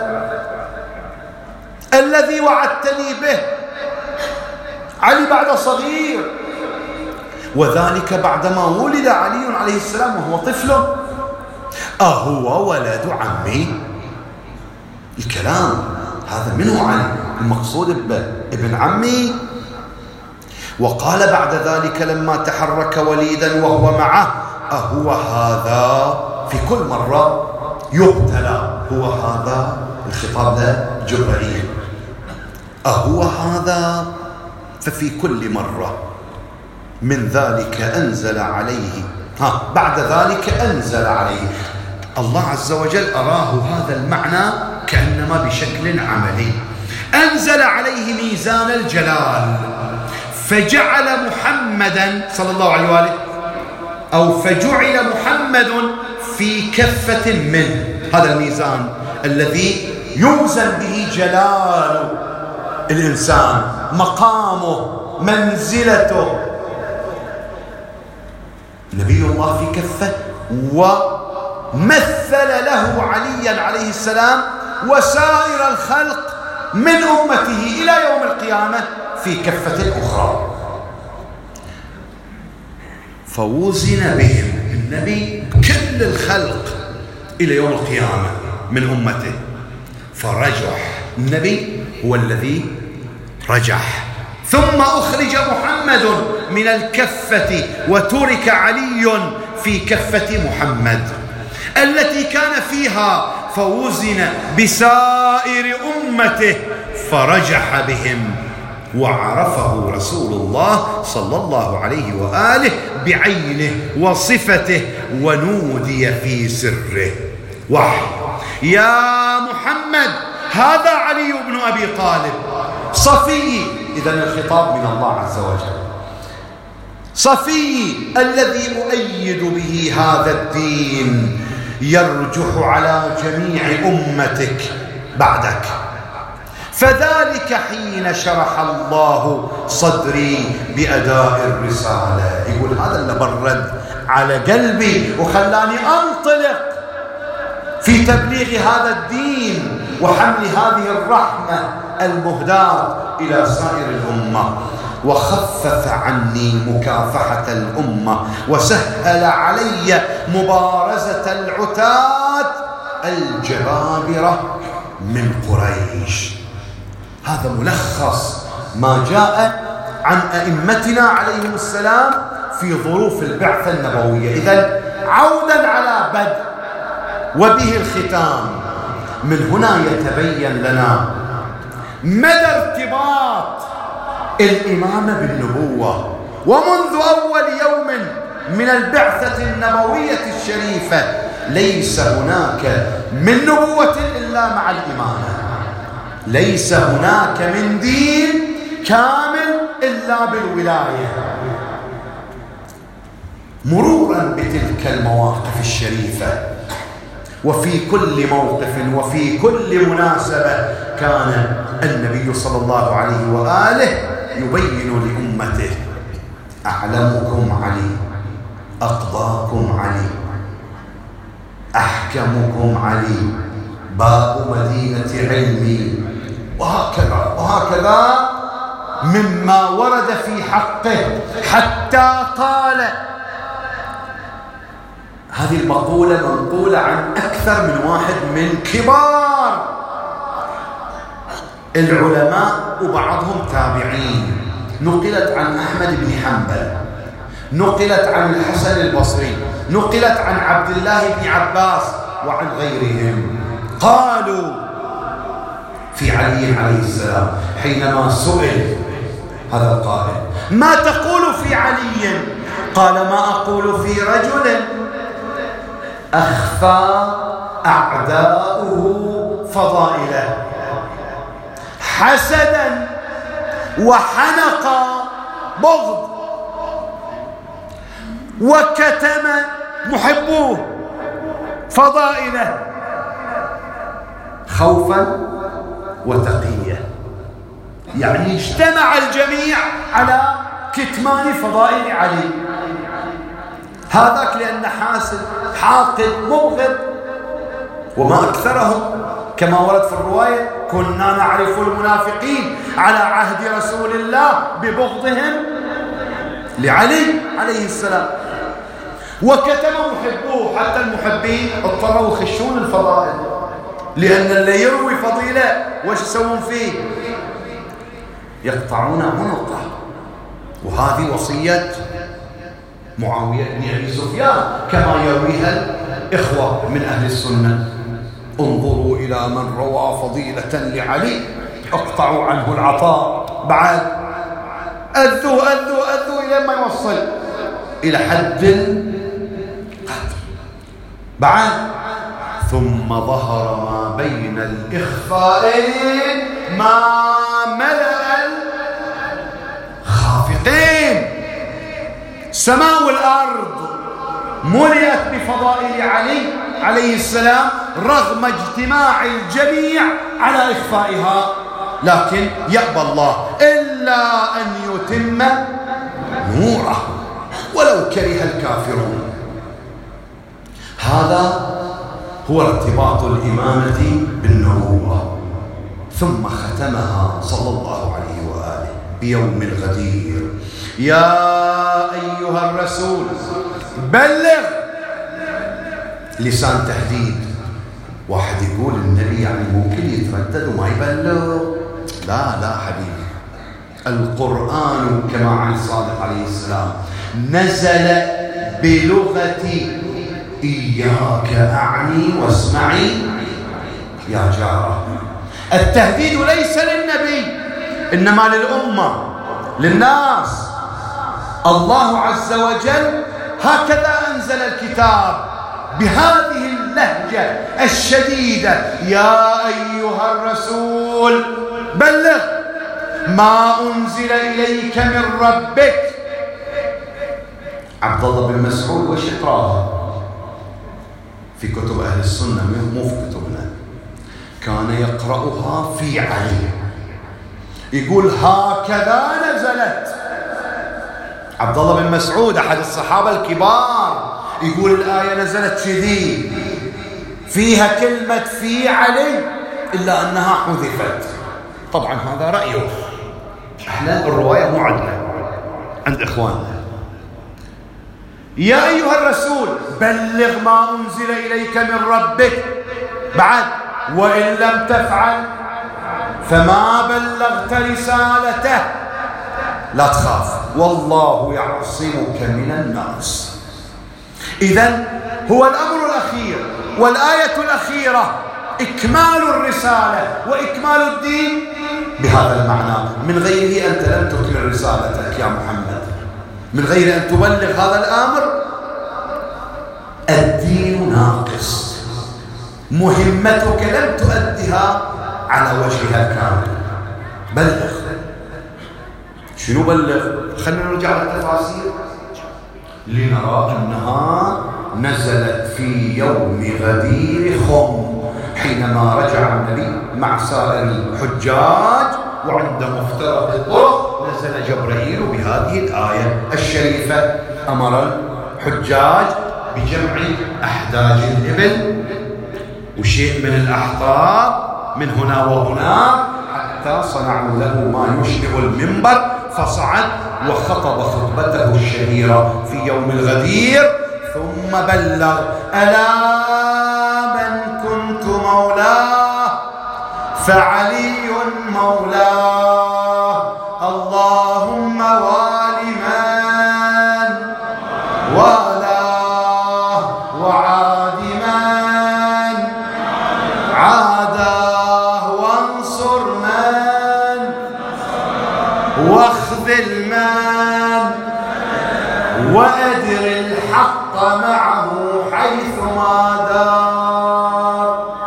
الذي وعدتني به، علي بعد صغير، وذلك بعدما ولد علي عليه السلام وهو طفل. أهو ولد عمي؟ الكلام هذا منه علي، المقصود بابن عمي. وقال بعد ذلك لما تحرك وليدا وهو معه أهو هذا؟ في كل مرة يبتلى هو هذا، الخطاب ده جبرائيل أهو هذا؟ ففي كل مرة من ذلك أنزل عليه، ها بعد ذلك أنزل عليه. الله عز وجل أراه هذا المعنى كأنما بشكل عملي. أنزل عليه ميزان الجلال، فجعل محمدا صلى الله عليه وآله أو فجعل محمد في كفة منه. هذا الميزان الذي يوزن به جلال الإنسان، مقامه، منزلته. نبي الله في كفة، ومثل له عليا عليه السلام وسائر الخلق من أمته إلى يوم القيامة في كفة أخرى، فوزن بهم النبي كل الخلق إلى يوم القيامة من أمته، فرجح. النبي هو الذي رجح. ثم أخرج محمد من الكفة وترك علي في كفة محمد التي كان فيها، فوزن بسائر أمته فرجح بهم، وعرفه رسول الله صلى الله عليه وآله بعينه وصفته، ونودي في سره وحي: يا محمد هذا علي بن أبي طالب صفي. إذن الخطاب من الله عز وجل، صفي الذي أؤيد به هذا الدين، يرجح على جميع أمتك بعدك. فذلك حين شرح الله صدري بأداء الرسالة. يقول هذا اللي برد على قلبي وخلاني أنطلق في تبليغ هذا الدين وحمل هذه الرحمة المهداة إلى سائر الأمة، وخفف عني مكافحة الأمة، وسهل علي مبارزة العتاة الجبابرة من قريش. هذا ملخص ما جاء عن أئمتنا عليهم السلام في ظروف البعثة النبوية. إذن عودا على بدء وبه الختام، من هنا يتبين لنا مدى ارتباط الإمامة بالنبوة. ومنذ أول يوم من البعثة النبوية الشريفة ليس هناك من نبوة إلا مع الإمامة، ليس هناك من دين كامل إلا بالولاية. مرورا بتلك المواقف الشريفة، وفي كل موقف وفي كل مناسبة كان النبي صلى الله عليه وآله يبين لأمته: أعلمكم علي، أقضاكم علي، أحكمكم علي، باب مدينة علمي، وهكذا وهكذا مما ورد في حقه، حتى قال. هذه المقولة منقولة عن أكثر من واحد من كبار العلماء وبعضهم تابعين. نقلت عن أحمد بن حنبل، نقلت عن الحسن البصري، نقلت عن عبد الله بن عباس وعن غيرهم. قالوا في علي عليه السلام حينما سئل هذا القائل: ما تقول في علي؟ قال: ما أقول في رجل أخفى أعداؤه فضائله حسدا وحنق بغض، وكتم محبوه فضائله خوفا وتقية. يعني اجتمع الجميع على كتمان فضائل علي. هذاك لأن حاسد حاقد مبغض، وما أكثرهم كما ورد في الرواية: كنا نعرف المنافقين على عهد رسول الله ببغضهم لعلي عليه السلام. وكتم محبوه، حتى المحبين اضطروا يخشون الفضائل، لأن اللي يروي فضيلة وش يسوون فيه؟ يقطعون عنقه. وهذه وصية معاوية بن أبي سفيان كما يرويها الإخوة من أهل السنة: انظروا إلى من روى فضيلة لعلي اقطعوا عنه العطاء، بعد أذوا أذوا أذوا إلى ما يوصل إلى حد القتل، بعد ثم ظهر ما بين الإخفائين ما ملأ الخافقين. سماء والأرض ملئت بفضائل علي عليه السلام رغم اجتماع الجميع على إخفائها، لكن يأبى الله إلا أن يتم نوره ولو كره الكافرون. هذا هو ارتباط الإمامة بالنبوة. ثم ختمها صلى الله عليه وآله بيوم الغدير: يا أيها الرسول بلغ. لسان تهديد. واحد يقول النبي يعني ممكن يتردد وما يبلغ؟ لا لا حبيبي، القرآن كما عن الصادق عليه السلام نزل بلغة إياك أعني واسمعي يا جارة. التهديد ليس للنبي إنما للأمة، للناس. الله عز وجل هكذا أنزل الكتاب بهذه اللهجة الشديدة: يا أيها الرسول بلغ ما أنزل إليك من ربك. عبد الله بن مسعود وش يقراها في كتب أهل السنة مو في كتبنا، كان يقرأها في علي، يقول هكذا نزلت. عبد الله بن مسعود أحد الصحابة الكبار يقول الآية نزلت كذي فيها كلمة في علي إلا أنها حذفت. طبعا هذا رأيه، احنا الرواية مو عندنا، عند إخواننا. يا أيها الرسول بلغ ما أنزل إليك من ربك، بعد وإن لم تفعل فما بلغت رسالته. لا تخاف والله يعصمك من الناس. إذن هو الأمر الأخير والآية الأخيرة إكمال الرسالة وإكمال الدين بهذا المعنى. من غيره أنت لم تكمل رسالتك يا محمد، من غير أن تبلغ هذا الأمر الدين ناقص، مهمتك لم تؤدها على وجهها الكامل. بلغ. شنو بلغ؟ خلينا نرجع للتفاصيل لنرى أنها نزلت في يوم غدير خم، حينما رجع النبي مع سائر الحجاج وعند مفترق الطرق نزل جبرائيل بهذه الآية الشريفة: أمر الحجاج بجمع أحداج الإبل وشيء من الأحطاب من هنا وهنا، حتى صنعوا له ما يشبه المنبر، فصعد وخطب خطبته الشهيرة في يوم الغدير. ثم بلغ: ألا من كنت مولاه فعلي مولاه، اللهم وال من والاه وعاد من عاداه، وانصر من واخذل من، وأدر الحق معه حيثما دار.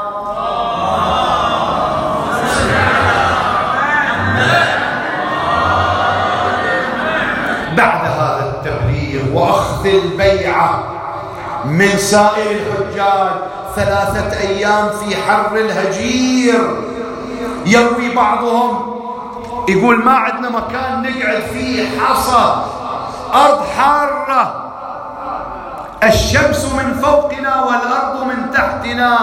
بعد هذا التبليغ وأخذ البيعة من سائر الحجاج ثلاثة أيام في حر الهجير، يروي بعضهم يقول ما عندنا مكان نقعد فيه، حصى، أرض حارة، الشمس من فوقنا والأرض من تحتنا،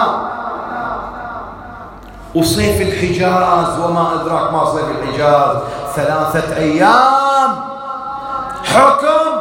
وصيف الحجاز وما أدراك ما صيف الحجاز، ثلاثة أيام حكم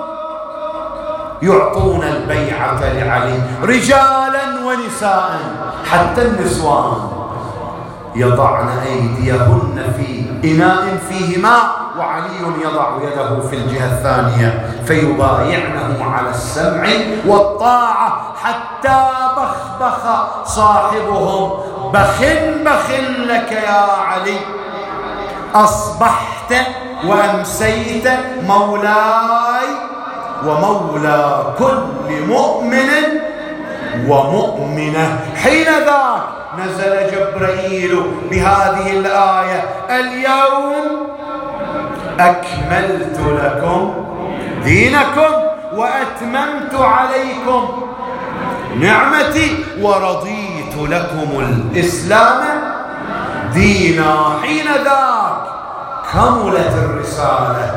يعطون البيعة لعلي، رجالا ونساء، حتى النسوان يضعن أيديهن في إناء فيه ماء، وعلي يضع يده في الجهة الثانية فيبايعنه على السمع والطاعة، حتى بخبخ صاحبهم: بخ بخ لك يا علي، أصبحت وأمسيت مولاي ومولى كل مؤمن ومؤمنة. حين ذاك نزل جبرائيل بهذه الآية: اليوم أكملت لكم دينكم وأتممت عليكم نعمتي ورضيت لكم الإسلام دينا. حين ذاك كملت الرسالة،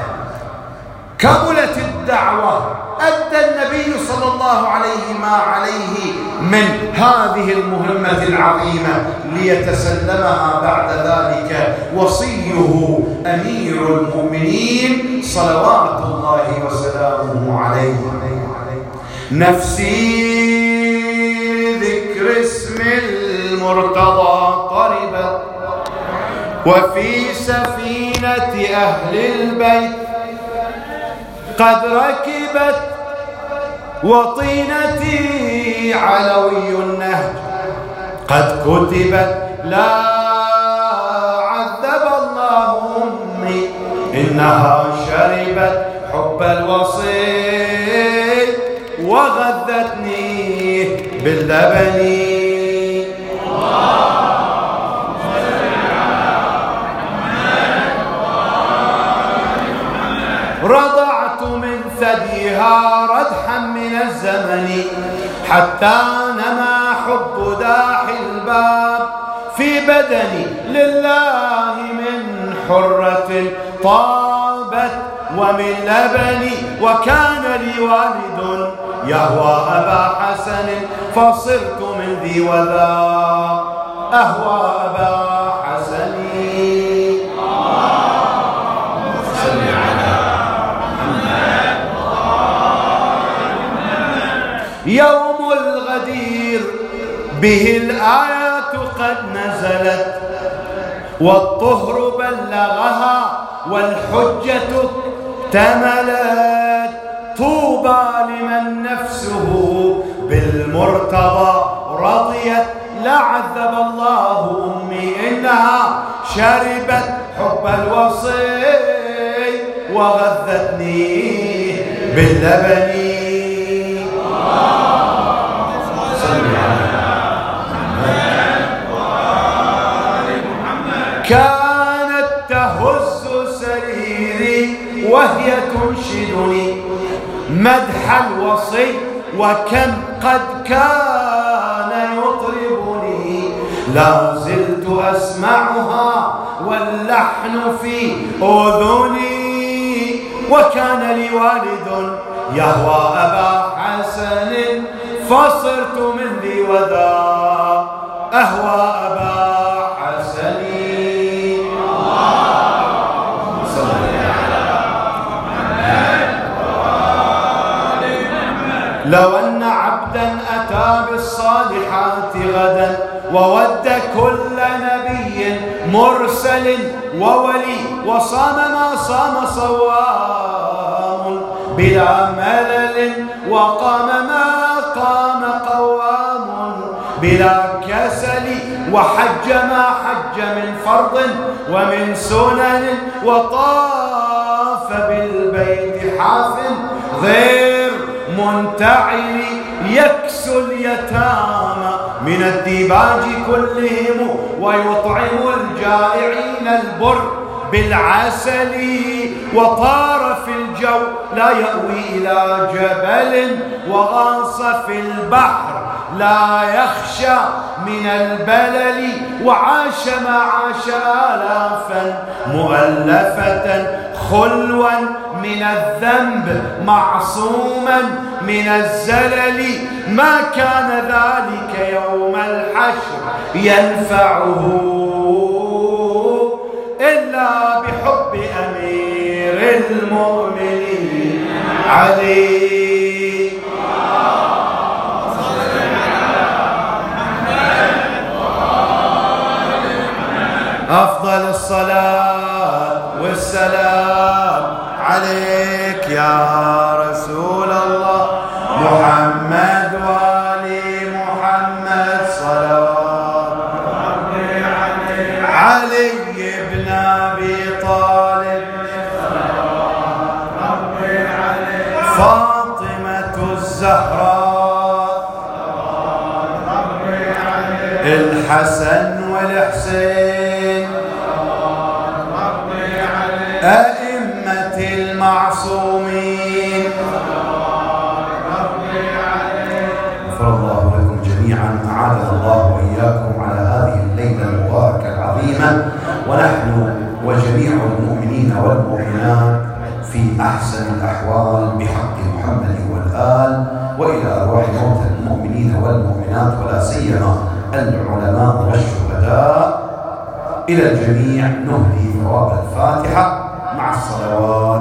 كملت الدعوة، أدى النبي صلى الله عليه ما عليه من هذه المهمة العظيمة، ليتسلمها بعد ذلك وصيه أمير المؤمنين صلوات الله وسلامه عليه: نفسي ذكر اسم المرتضى قربت، وفي سفينة أهل البيت قد ركبت، وطينتي علوي النهج قد كتبت. لا عذب الله أمي إنها شربت حب الوصي وغذتني باللبن. رضعت من ثديها ردحا من الزمن، حتى نما حب داحي الباب في بدني لله من حرة طابت ومن لبني. وكان لي والد يهوى أبا حسن، فصرت من ذي وذا أهوى أبا حسن. يوم الغدير به الآيات قد نزلت، والطهر بلغها والحجة اكتملت. طوبى لمن نفسه بالمرتضى رضيت، لا عذب الله أمي إنها شربت حب الوصي وغذتني باللبن. كانت تهز سريري وهي تنشدني مدح الوصي، وكم قد كان يطربني. لا زلت أسمعها واللحن في أذني. وكان لي والد يهوى أبا حسن، فصرت من ذي وذا أهوى أبا حسن. لو أن عبدا أتى بالصالحات غدا، وود كل نبي مرسل وولي، وصام ما صام صوام بلا ملل، وقام ما قام قوام بلا كسل، وحج ما حج من فرض ومن سنن، وطاف بالبيت حاف غير منتعل، يكسو اليتامى من الديباج كلهم، ويطعم الجائعين البر بالعسل. وطار في الجو لا يأوي إلى جبل، وغاص في البحر لا يخشى من البلل. وعاش ما عاش آلافا مؤلفة، خلوا من الذنب معصوما من الزلل. ما كان ذلك يوم الحشر ينفعه إلا بحب أمير المؤمنين علي. أفضل الصلاة والسلام عليك يا رسول الله محمد وآل محمد صلوات علي بن الحسن والحسين أئمة المعصومين غفر الله لكم جميعا. أعاذنا الله وإياكم على هذه الليلة المباركة العظيمة، ونحن وجميع المؤمنين والمؤمنات في أحسن الأحوال بحق محمد والآل، وإلى أرواح موتى المؤمنين والمؤمنات ولا سيما العلماء والشهداء. إلى الجميع نهدي ثواب الفاتحة مع الصلوات.